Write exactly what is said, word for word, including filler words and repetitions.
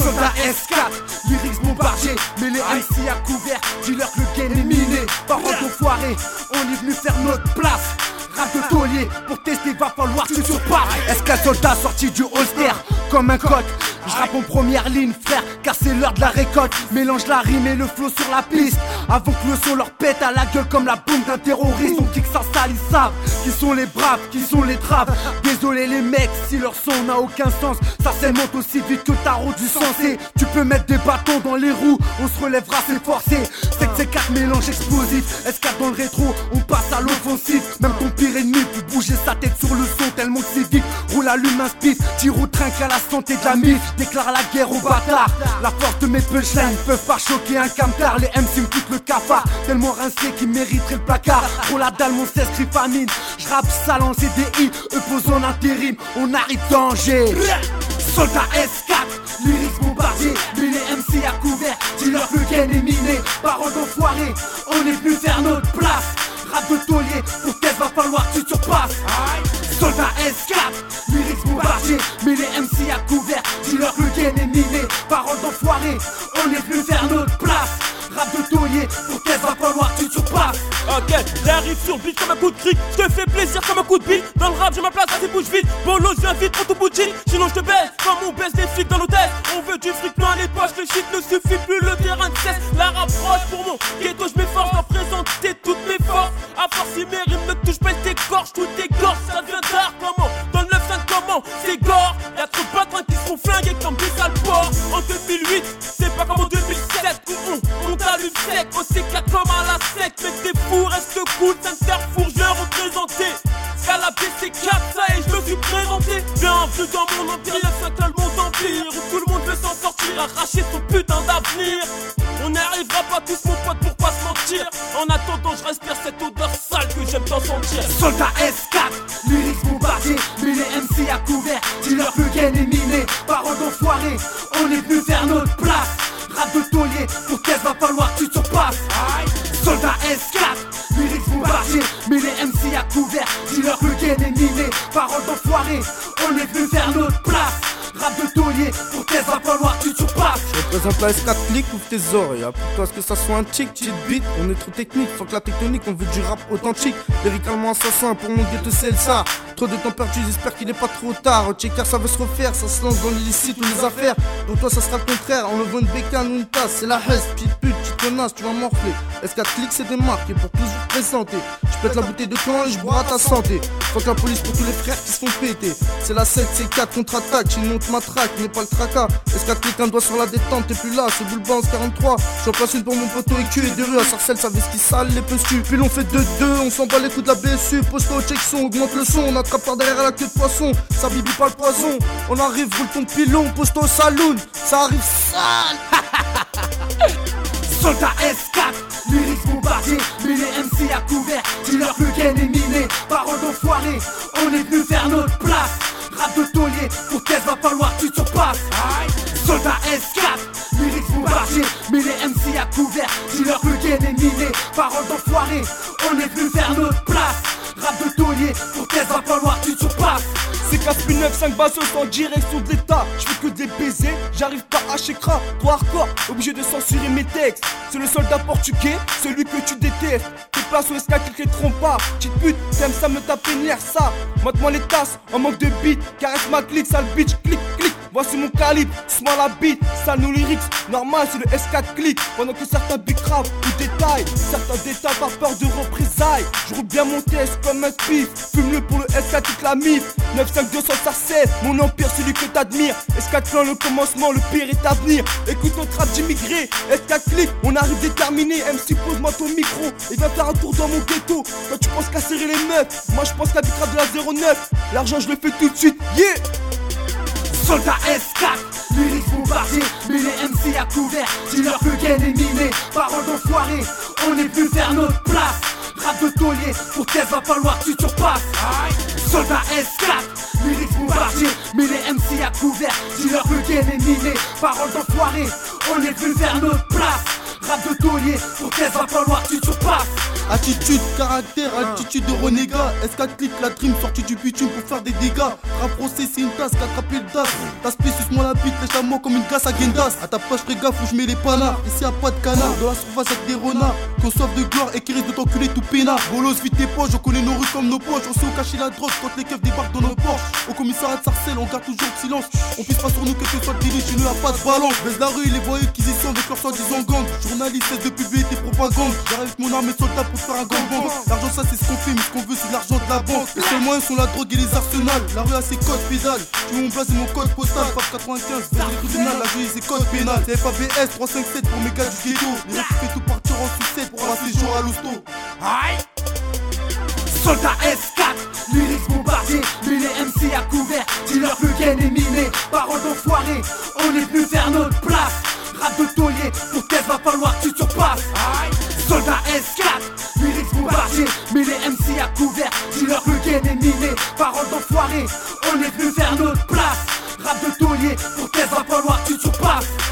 Soldat S quatre, lyrics bombardiers, mais les M C à couvert, dis-leur que le game est miné. Paroles d'enfoirés, on est venu faire notre place. Rap de taulier, pour tester va falloir que tu surpasses. S quatre soldat sorti du holster, comme un coq. Je rappe en première ligne frère, car c'est l'heure de la récolte. Mélange la rime et le flow sur la piste, avant que le son leur pète à la gueule comme la bombe d'un terroriste. On kick ça sale, ils savent qui sont les braves, qui sont les traves. Désolé les mecs, si leur son n'a aucun sens, ça s'émonte aussi vite que ta route du sensé. Tu peux mettre des bâtons dans les roues, on se relèvera, c'est forcé. C'est que c'est quatre mélanges explosifs, S quatre dans le rétro, on passe à l'offensive. Même ton pire ennemi peut bouger sa tête sur le son tellement que c'est vite. Roule, allume un speed, tire au trinque à la santé de la mif. Déclare la guerre aux bâtards. La force de mes punchlines peuvent pas choquer un camtar. Les M C me foutent le cafard, tellement rincé qu'ils mériteraient le placard. Pour la dalle mon cesse crie famine. J'rappe sale en C D I, eux posent en intérim. On arrive danger. Soldat S quatre, lyrics bombardiers, mais les M C à couvert, dis-leur que le gain est miné. Paroles d'enfoirés, on est venu faire notre place. Rap de taulier, pour tête va falloir que tu te surpasses. Soldat S quatre, lyrics bombardiers, mais les M C à couvert, dis-leur que le gain est miné. Paroles d'enfoirés, on est venu faire notre place. Rap de taulier, pour tête va falloir que tu te surpasses. Ok, j'arrive sur beat comme un coup de cric. Je te fais plaisir comme un coup de bite. Dans le rap j'ai ma place, ça bouge vite. Bolo je viens vite, prends ton bout de jean. Sinon je te baisse, comme on baisse les flics dans l'hôtel. On veut du fric plein les poches, le shit ne suffit plus, le terrain de cesse. La rapproche pour mon ghetto, je m'efforce d'en présenter toutes mes forces. À force si mes rimes ne touchent pas tes gorges, tout tes gorges, ça devient tard. Comment dans le neuf cinq comment c'est gore. Y'a trop de patrons qui seront flingués comme des sales porcs. En deux mille huit, c'est pas comme en deux mille sept où on, on t'allume sec, au C quatre comme à la sec. Mais t'es fou, reste cool, cinq Carrefour, je représenté. Scalabé c'est quatre, ça et je me suis présenté. Bienvenue dans mon empire, neuf cinq le monde empire, où tout le monde veut s'en sortir, arracher son putain d'avenir. On n'y arrivera pas tous mon pote pour pas se mentir. En attendant je respire cette odeur sale que j'aime t'en sentir. Soldat S quatre, lyrics bombardiers, mais les M C à couvert, dis-leur que le gain est miné. Paroles d'enfoirés, on est venu faire notre place. Rap de taulier, pour qu'elle va falloir que tu te surpasses. Soldat S quatre, lyrics bombardiers, mais les M C à couvert, dis-leur que le gain est miné. Paroles d'enfoirés, on est venu faire notre place. Rap de taulier, pour qu'elle va falloir que tu te surpasses. Je représente la S quatre, clique, ouvre tes oreilles. Pour ce que ça soit un tic, cheat beat, on est trop technique. Faut que la tectonique, on veut du rap authentique. Lyricalement assassin, pour mon ghetto c'est le ça. Trop de temps perdu, j'espère qu'il n'est pas trop tard. Checker ça veut se refaire, ça se lance dans l'illicite ou les affaires. Pour toi ça sera le contraire, on le voit une bécane ou une tasse. C'est la hesse, petite pute, petite connasse, tu vas morfler. S quatre clique c'est des marques et pour tous vous présenter. Je pète la bouteille de clan et je bois à ta santé. Faut que la police pour tous les frères qui se font péter. C'est la sept, c'est quatre contre-attaque, sinon on te matraque, n'est pas le tracas. S quatre clique un doigt sur la détente, t'es plus là, c'est boule bounce quarante-trois. J'en place une pour mon poteau et cul et de rue à Sarcelles, ça fait ce qui sale les pessus. Puis l'on fait deux deux, on s'en bat les coups de la B S U. Posto, check son, augmente le son, on attrape par derrière la queue de poisson. Ça bibi pas le poison, on arrive, roule ton pilon, posto saloon, ça arrive sale. Soldat S quatre, lyrics bombardiers, mais les M C à couvert, dis-leur que le gain est miné. Paroles d'enfoirés, on est venu faire notre place. Rap de taulier, pour qu'elle va falloir que tu te surpasses. Soldat S quatre, lyrics bombardiers, mais les M C à couvert, dis-leur que le gain est miné. Paroles d'enfoirés, on est venu faire notre place. Rap de taulier, pour qu'elle va falloir que tu te surpasses. C'est quatre neuf cinq bassos en direction de l'état. Je fais que des baisers, j'arrive pas à chécra. Toi hardcore, obligé de censurer mes textes. C'est le soldat portugais, celui que tu détestes. Tes places au S quatre qui te trompe pas. Petite pute, t'aimes ça me taper nerf ça. Mate-moi les tasses, en manque de beat. Caresse ma clique, sale bitch, clic, clic. Voici mon calibre, small la beat, sale nos lyrics. Normal c'est le S quatre clic. Pendant que certains bicravent ou détaillent. Certains détails par peur de représailles. Je roule bien mon test comme un pif. Fume-le pour le S quatre toute la mif. neuf cinq deux cents ça c'est mon empire, celui que t'admires. S quatre plan le commencement, le pire est à venir. Écoute notre rap d'immigré, S quatre clic, on arrive déterminé. M C pose-moi ton micro et viens faire un tour dans mon ghetto. Toi tu penses qu'à serrer les meufs, moi je pense qu'à du rap de la zéro neuf. L'argent je le fais tout de suite, yeah. Soldat S quatre, lyrics bombardiers, mais les M C à couvert, dis-leur que le gain est miné. Paroles d'enfoirés, on est venu faire notre place. Rap de taulier, pour qu'elle va falloir que tu te surpasses. Soldat S quatre, lyrics bombardiers, mais les M C à couvert, dis-leur que le gain est miné. Paroles d'enfoirés, on est venu faire notre place. Rap de taulier, pour qu'elle va falloir que tu surpasses. Attitude, caractère, altitude de renégat. S quatre clics, la dream sortie du bitume pour faire des dégâts. Rap procès, c'est une tasse, qu'attraper le das. Ta spé, suce-moi la bite, lèche la moi comme une glace à Gendas. À ta page, fais gaffe où je mets les panards. Ici y'a pas de canard, dans la surface y'a que des renards. Qu'on soif de gloire et qui risque de t'enculer tout peinard. Bolos, vite tes poches, on connaît nos rues comme nos poches. On sait où cacher la drogue quand les keufs débarquent dans nos porches. Au commissariat de Sarcelles, on garde toujours le silence. On pisse pas sur nous, quel que soit le délit, chez nous y'a pas de balance. Baisse la rue, les voyous qui y sont avec leur soi-disant gang. Journaliste, cesse de publier tes propagandes. J'arrive avec mon armée de soldats pour faire un gangbang. L'argent ça c'est ce qu'on fait, mais ce qu'on veut c'est de l'argent de la banque. Les seuls moyens sont la drogue et les arsenals. La rue a ses codes pédales. Tu veux mon blaze et mon code postal. F A P quatre-vingt-quinze, vers les tribunaux, la justice c'est code pénal. C'est F A B S trois cinq sept pour mes gars du ghetto. Les gens qui fait tout partir en sucette pour passer jour à l'hosto. Aïe. Soldat S quatre, lyrics bombardiers, mais les M C à couvert. Dis-leur que le gain est miné, paroles d'enfoiré. On est venu faire notre place. Rap de taulier, pour qu'elle va falloir que tu surpasses. Aïe. Soldat S quatre, lyrics bombardiers, mais les M C à couvert. Dis-leur que le gain est miné, paroles d'enfoiré. On est venu faire notre place. Rap de taulier, pour qu'elle va falloir que tu surpasses.